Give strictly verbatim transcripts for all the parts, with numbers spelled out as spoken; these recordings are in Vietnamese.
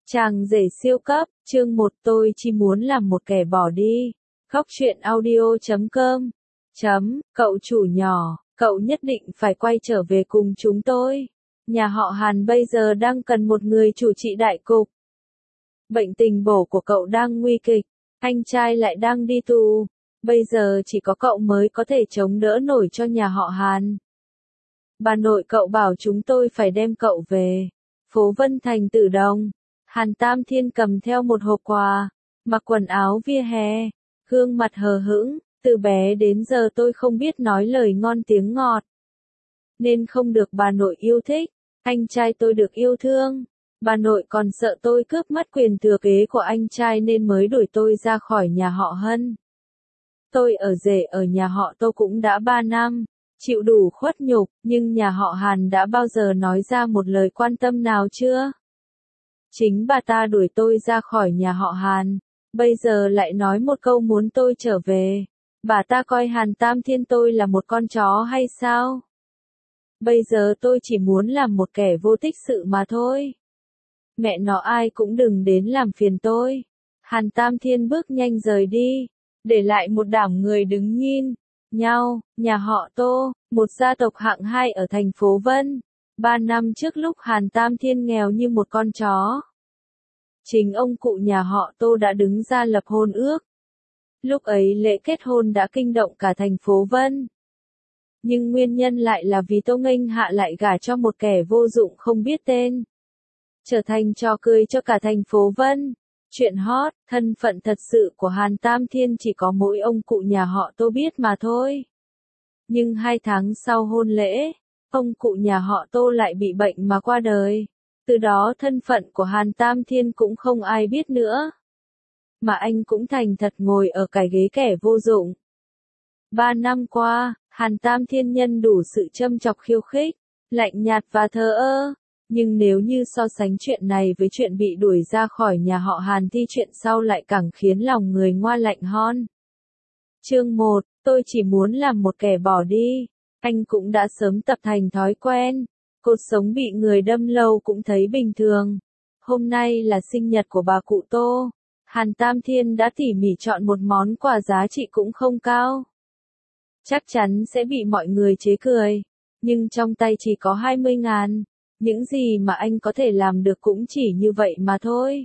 Chàng rể siêu cấp, chương một tôi chỉ muốn làm một kẻ bỏ đi. Khóc chuyện audio chấm com. Chấm, cậu chủ nhỏ, cậu nhất định phải quay trở về cùng chúng tôi. Nhà họ Hàn bây giờ đang cần một người chủ trị đại cục. Bệnh tình bổ của cậu đang nguy kịch, anh trai lại đang đi tù. Bây giờ chỉ có cậu mới có thể chống đỡ nổi cho nhà họ Hàn. Bà nội cậu bảo chúng tôi phải đem cậu về. Phố Vân Thành Tử Đồng. Hàn Tam Thiên cầm theo một hộp quà, mặc quần áo vỉa hè, gương mặt hờ hững, từ bé đến giờ tôi không biết nói lời ngon tiếng ngọt. Nên không được bà nội yêu thích, anh trai tôi được yêu thương. Bà nội còn sợ tôi cướp mất quyền thừa kế của anh trai nên mới đuổi tôi ra khỏi nhà họ Hân. Tôi ở rể ở nhà họ Tô cũng đã ba năm, chịu đủ khuất nhục, nhưng nhà họ Hàn đã bao giờ nói ra một lời quan tâm nào chưa? Chính bà ta đuổi tôi ra khỏi nhà họ Hàn, bây giờ lại nói một câu muốn tôi trở về. Bà ta coi Hàn Tam Thiên tôi là một con chó hay sao? Bây giờ tôi chỉ muốn làm một kẻ vô tích sự mà thôi. Mẹ nó ai cũng đừng đến làm phiền tôi. Hàn Tam Thiên bước nhanh rời đi, để lại một đám người đứng nhìn nhau. Nhà họ Tô, một gia tộc hạng hai ở thành phố Vân. Ba năm trước lúc Hàn Tam Thiên nghèo như một con chó, chính ông cụ nhà họ Tô đã đứng ra lập hôn ước. Lúc ấy lễ kết hôn đã kinh động cả thành phố Vân. Nhưng nguyên nhân lại là vì Tô Nghênh Hạ lại gả cho một kẻ vô dụng không biết tên, trở thành trò cười cho cả thành phố Vân. Chuyện hot, thân phận thật sự của Hàn Tam Thiên chỉ có mỗi ông cụ nhà họ Tô biết mà thôi. Nhưng hai tháng sau hôn lễ, ông cụ nhà họ Tô lại bị bệnh mà qua đời. Từ đó thân phận của Hàn Tam Thiên cũng không ai biết nữa. Mà anh cũng thành thật ngồi ở cái ghế kẻ vô dụng. Ba năm qua, Hàn Tam Thiên nhân đủ sự châm chọc khiêu khích, lạnh nhạt và thờ ơ. Nhưng nếu như so sánh chuyện này với chuyện bị đuổi ra khỏi nhà họ Hàn thì chuyện sau lại càng khiến lòng người ngoa lạnh hơn. Chương một, tôi chỉ muốn làm một kẻ bỏ đi. Anh cũng đã sớm tập thành thói quen. Cột sống bị người đâm lâu cũng thấy bình thường. Hôm nay là sinh nhật của bà cụ Tô. Hàn Tam Thiên đã tỉ mỉ chọn một món quà giá trị cũng không cao. Chắc chắn sẽ bị mọi người chế cười. Nhưng trong tay chỉ có hai mươi ngàn. Những gì mà anh có thể làm được cũng chỉ như vậy mà thôi.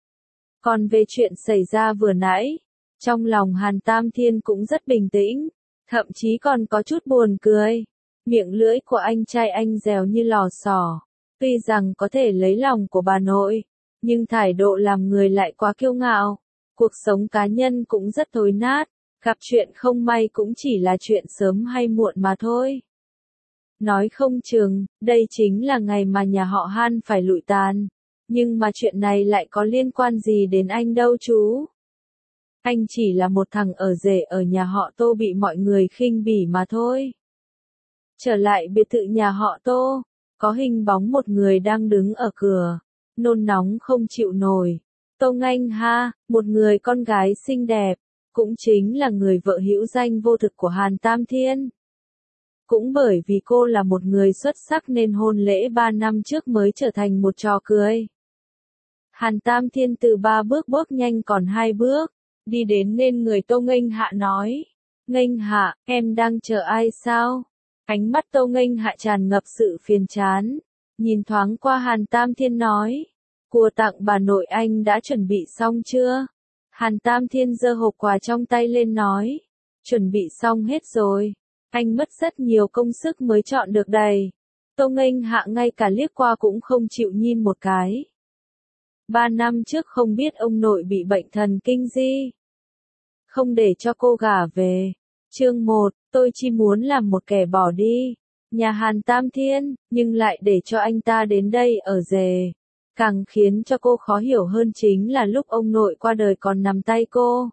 Còn về chuyện xảy ra vừa nãy, trong lòng Hàn Tam Thiên cũng rất bình tĩnh. Thậm chí còn có chút buồn cười. Miệng lưỡi của anh trai anh dẻo như lò xò. Tuy rằng có thể lấy lòng của bà nội, nhưng thái độ làm người lại quá kiêu ngạo. Cuộc sống cá nhân cũng rất thối nát. Gặp chuyện không may cũng chỉ là chuyện sớm hay muộn mà thôi. Nói không chừng, đây chính là ngày mà nhà họ Hàn phải lụi tàn. Nhưng mà chuyện này lại có liên quan gì đến anh đâu chú? Anh chỉ là một thằng ở rể ở nhà họ Tô bị mọi người khinh bỉ mà thôi. Trở lại biệt thự nhà họ Tô, có hình bóng một người đang đứng ở cửa, nôn nóng không chịu nổi. Tô Nghênh Ha, một người con gái xinh đẹp, cũng chính là người vợ hữu danh vô thực của Hàn Tam Thiên. Cũng bởi vì cô là một người xuất sắc nên hôn lễ ba năm trước mới trở thành một trò cười. Hàn Tam Thiên từ ba bước bước nhanh còn hai bước, đi đến nên người Tô Nghênh Hạ nói. Nghênh Hạ, em đang chờ ai sao? Ánh mắt Tô Nghênh Hạ tràn ngập sự phiền chán. Nhìn thoáng qua Hàn Tam Thiên nói. Quà tặng bà nội anh đã chuẩn bị xong chưa? Hàn Tam Thiên giơ hộp quà trong tay lên nói. Chuẩn bị xong hết rồi. Anh mất rất nhiều công sức mới chọn được đầy. Tô Nghênh Hạ ngay cả liếc qua cũng không chịu nhìn một cái. Ba năm trước không biết ông nội bị bệnh thần kinh gì. Không để cho cô gả về. Chương một, tôi chỉ muốn làm một kẻ bỏ đi. Nhà Hàn Tam Thiên, nhưng lại để cho anh ta đến đây ở rể. Càng khiến cho cô khó hiểu hơn chính là lúc ông nội qua đời còn nằm tay cô.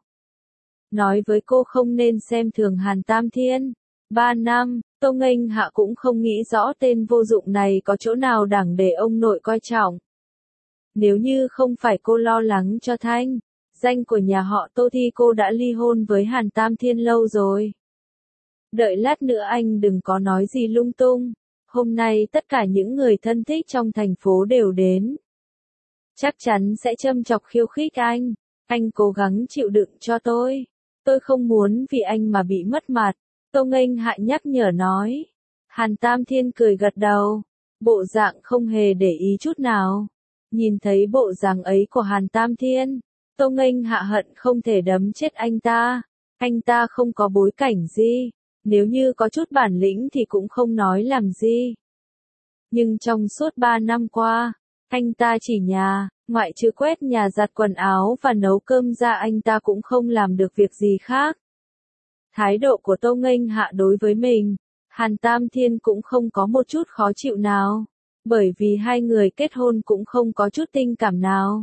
Nói với cô không nên xem thường Hàn Tam Thiên. Ba năm, Tô Nghênh Hạ cũng không nghĩ rõ tên vô dụng này có chỗ nào đẳng để ông nội coi trọng. Nếu như không phải cô lo lắng cho thanh danh của nhà họ Tô thì cô đã ly hôn với Hàn Tam Thiên lâu rồi. Đợi lát nữa anh đừng có nói gì lung tung. Hôm nay tất cả những người thân thích trong thành phố đều đến. chắc chắn sẽ châm chọc khiêu khích anh. Anh cố gắng chịu đựng cho tôi. Tôi không muốn vì anh mà bị mất mặt. Tô Nghênh Hạ nhắc nhở nói. Hàn Tam Thiên cười gật đầu. Bộ dạng không hề để ý chút nào. Nhìn thấy bộ dạng ấy của Hàn Tam Thiên, Tô Nghênh Hạ hận không thể đấm chết anh ta. Anh ta không có bối cảnh gì. Nếu như có chút bản lĩnh thì cũng không nói làm gì. Nhưng trong suốt ba năm qua, anh ta chỉ nhà, ngoại trừ quét nhà giặt quần áo và nấu cơm ra anh ta cũng không làm được việc gì khác. Thái độ của Tô Nghênh Hạ đối với mình, Hàn Tam Thiên cũng không có một chút khó chịu nào, bởi vì hai người kết hôn cũng không có chút tình cảm nào.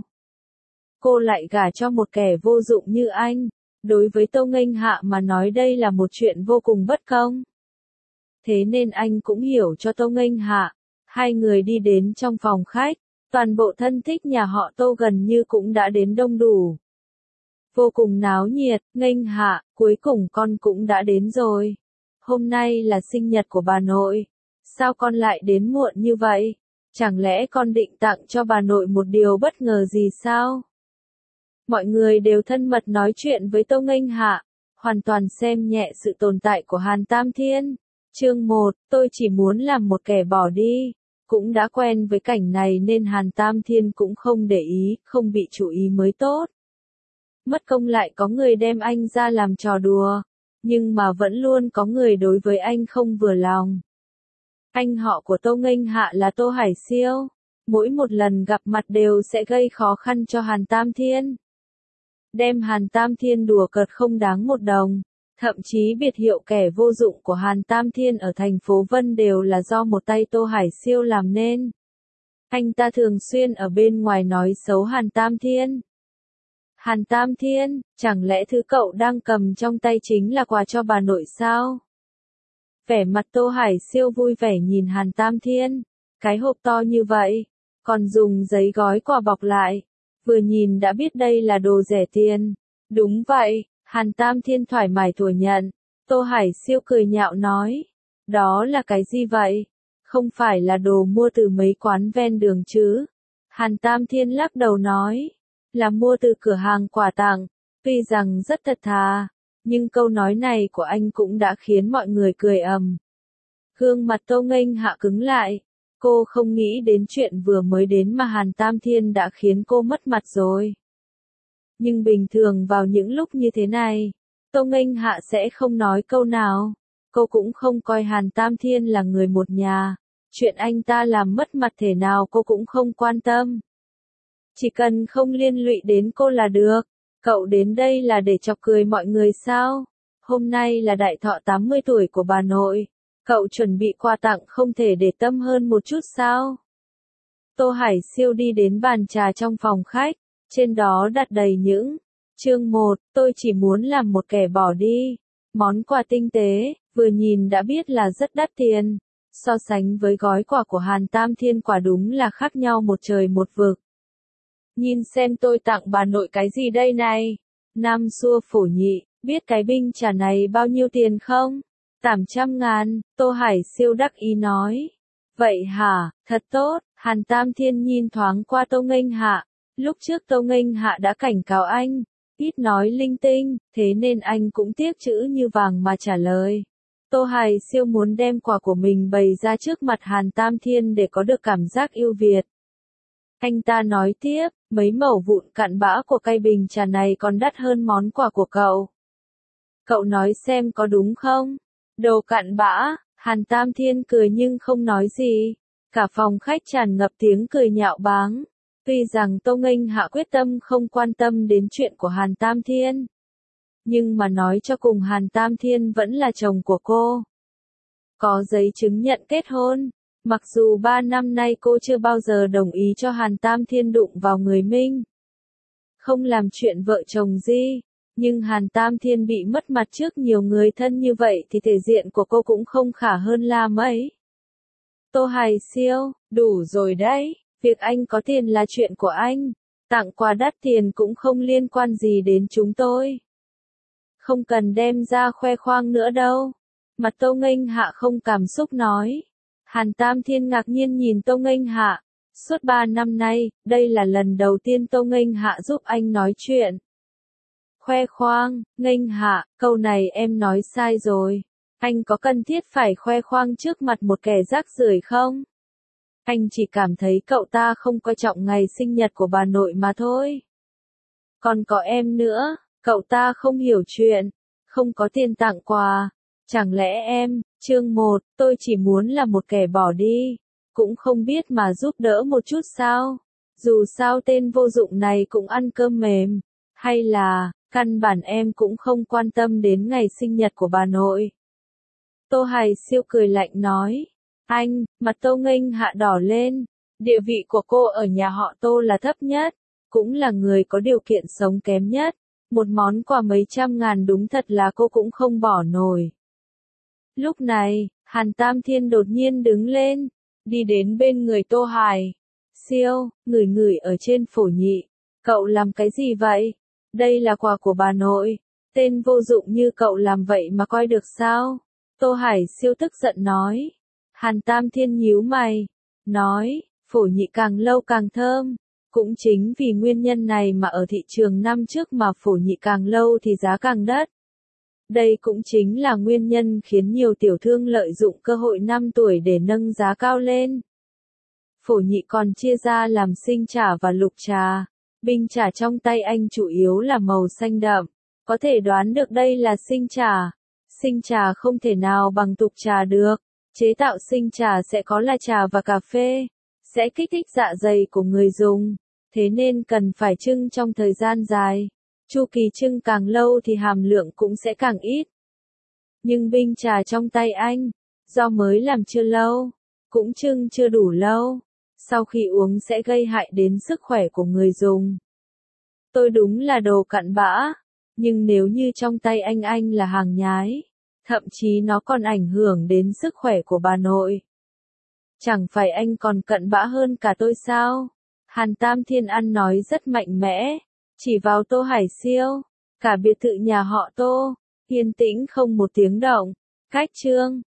Cô lại gả cho một kẻ vô dụng như anh, đối với Tô Nghênh Hạ mà nói đây là một chuyện vô cùng bất công. Thế nên anh cũng hiểu cho Tô Nghênh Hạ. Hai người đi đến trong phòng khách, toàn bộ thân thích nhà họ Tô gần như cũng đã đến đông đủ. Vô cùng náo nhiệt. Nghênh Hạ, cuối cùng con cũng đã đến rồi. Hôm nay là sinh nhật của bà nội. Sao con lại đến muộn như vậy? Chẳng lẽ con định tặng cho bà nội một điều bất ngờ gì sao? Mọi người đều thân mật nói chuyện với Tô Nghênh Hạ, hoàn toàn xem nhẹ sự tồn tại của Hàn Tam Thiên. Chương một, tôi chỉ muốn làm một kẻ bỏ đi. Cũng đã quen với cảnh này nên Hàn Tam Thiên cũng không để ý, không bị chú ý mới tốt. Mất công lại có người đem anh ra làm trò đùa, nhưng mà vẫn luôn có người đối với anh không vừa lòng. Anh họ của Tô Nghênh Hạ là Tô Hải Siêu, mỗi một lần gặp mặt đều sẽ gây khó khăn cho Hàn Tam Thiên. Đem Hàn Tam Thiên đùa cợt không đáng một đồng. Thậm chí biệt hiệu kẻ vô dụng của Hàn Tam Thiên ở thành phố Vân đều là do một tay Tô Hải Siêu làm nên. Anh ta thường xuyên ở bên ngoài nói xấu Hàn Tam Thiên. Hàn Tam Thiên, chẳng lẽ thứ cậu đang cầm trong tay chính là quà cho bà nội sao? Vẻ mặt Tô Hải Siêu vui vẻ nhìn Hàn Tam Thiên. Cái hộp to như vậy, còn dùng giấy gói quà bọc lại. Vừa nhìn đã biết đây là đồ rẻ tiền. Đúng vậy. Hàn Tam Thiên thoải mái thừa nhận. Tô Hải Siêu cười nhạo nói. Đó là cái gì vậy? Không phải là đồ mua từ mấy quán ven đường chứ? Hàn Tam Thiên lắc đầu nói. Là mua từ cửa hàng quà tặng. Tuy rằng rất thật thà, nhưng câu nói này của anh cũng đã khiến mọi người cười ầm. Gương mặt Tô Nghênh Hạ cứng lại. Cô không nghĩ đến chuyện vừa mới đến mà Hàn Tam Thiên đã khiến cô mất mặt rồi. Nhưng bình thường vào những lúc như thế này, Tô Nghênh Hạ sẽ không nói câu nào. Cô cũng không coi Hàn Tam Thiên là người một nhà. Chuyện anh ta làm mất mặt thể nào cô cũng không quan tâm. Chỉ cần không liên lụy đến cô là được. Cậu đến đây là để chọc cười mọi người sao? Hôm nay là đại thọ tám mươi tuổi của bà nội. Cậu chuẩn bị quà tặng không thể để tâm hơn một chút sao? Tô Hải Siêu đi đến bàn trà trong phòng khách. Trên đó đặt đầy những. Chương một, tôi chỉ muốn làm một kẻ bỏ đi. Món quà tinh tế, vừa nhìn đã biết là rất đắt tiền. So sánh với gói quà của Hàn Tam Thiên quả đúng là khác nhau một trời một vực. Nhìn xem tôi tặng bà nội cái gì đây này? Nam xua phổ nhị, biết cái binh trà này bao nhiêu tiền không? Tám trăm ngàn, Tô Hải Siêu đắc ý nói. Vậy hả, thật tốt. Hàn Tam Thiên nhìn thoáng qua Tô Nghênh Hạ. Lúc trước Tô Nghênh Hạ đã cảnh cáo anh, ít nói linh tinh, thế nên anh cũng tiếc chữ như vàng mà trả lời. Tô Hải Siêu muốn đem quà của mình bày ra trước mặt Hàn Tam Thiên để có được cảm giác yêu Việt. Anh ta nói tiếp, mấy mẩu vụn cặn bã của cây bình trà này còn đắt hơn món quà của cậu. Cậu nói xem có đúng không? Đồ cặn bã, Hàn Tam Thiên cười nhưng không nói gì. Cả phòng khách tràn ngập tiếng cười nhạo báng. Tuy rằng Tô Nghênh Hạ quyết tâm không quan tâm đến chuyện của Hàn Tam Thiên. Nhưng mà nói cho cùng Hàn Tam Thiên vẫn là chồng của cô. Có giấy chứng nhận kết hôn. Mặc dù ba năm nay cô chưa bao giờ đồng ý cho Hàn Tam Thiên đụng vào người mình. Không làm chuyện vợ chồng gì. Nhưng Hàn Tam Thiên bị mất mặt trước nhiều người thân như vậy thì thể diện của cô cũng không khả hơn là mấy. Tô Hải Siêu, đủ rồi đấy. Việc anh có tiền là chuyện của anh. Tặng quà đắt tiền cũng không liên quan gì đến chúng tôi. Không cần đem ra khoe khoang nữa đâu. Mặt Tô Nghênh Hạ không cảm xúc nói. Hàn Tam Thiên ngạc nhiên nhìn Tô Nghênh Hạ. Suốt ba năm nay, đây là lần đầu tiên Tô Nghênh Hạ giúp anh nói chuyện. Khoe khoang, Nghênh Hạ, câu này em nói sai rồi. Anh có cần thiết phải khoe khoang trước mặt một kẻ rác rưởi không? Anh chỉ cảm thấy cậu ta không coi trọng ngày sinh nhật của bà nội mà thôi. Còn có em nữa, cậu ta không hiểu chuyện, không có tiền tặng quà. Chẳng lẽ em, chương một, tôi chỉ muốn là một kẻ bỏ đi, cũng không biết mà giúp đỡ một chút sao? Dù sao tên vô dụng này cũng ăn cơm mềm, hay là, căn bản em cũng không quan tâm đến ngày sinh nhật của bà nội. Tô Hải Siêu cười lạnh nói, anh, mặt Tô Nghênh Hạ đỏ lên, địa vị của cô ở nhà họ Tô là thấp nhất, cũng là người có điều kiện sống kém nhất, một món quà mấy trăm ngàn đúng thật là cô cũng không bỏ nổi. Lúc này, Hàn Tam Thiên đột nhiên đứng lên, đi đến bên người Tô Hải Siêu, ngửi ngửi ở trên phổ nhị, cậu làm cái gì vậy? Đây là quà của bà nội, tên vô dụng như cậu làm vậy mà coi được sao? Tô Hải Siêu tức giận nói. Hàn Tam Thiên nhíu mày, nói, phổ nhị càng lâu càng thơm, cũng chính vì nguyên nhân này mà ở thị trường năm trước mà phổ nhị càng lâu thì giá càng đắt. Đây cũng chính là nguyên nhân khiến nhiều tiểu thương lợi dụng cơ hội năm tuổi để nâng giá cao lên. Phổ nhị còn chia ra làm sinh trà và lục trà, bình trà trong tay anh chủ yếu là màu xanh đậm, có thể đoán được đây là sinh trà. Sinh trà không thể nào bằng tục trà được, chế tạo sinh trà sẽ có là trà và cà phê, sẽ kích thích dạ dày của người dùng, thế nên cần phải trưng trong thời gian dài. Chu kỳ trưng càng lâu thì hàm lượng cũng sẽ càng ít. Nhưng bình trà trong tay anh, do mới làm chưa lâu, cũng trưng chưa đủ lâu, sau khi uống sẽ gây hại đến sức khỏe của người dùng. Tôi đúng là đồ cặn bã, nhưng nếu như trong tay anh anh là hàng nhái, thậm chí nó còn ảnh hưởng đến sức khỏe của bà nội. Chẳng phải anh còn cặn bã hơn cả tôi sao? Hàn Tam Thiên ăn nói rất mạnh mẽ, chỉ vào Tô Hải Siêu, cả biệt thự nhà họ Tô, yên tĩnh không một tiếng động. Cách chương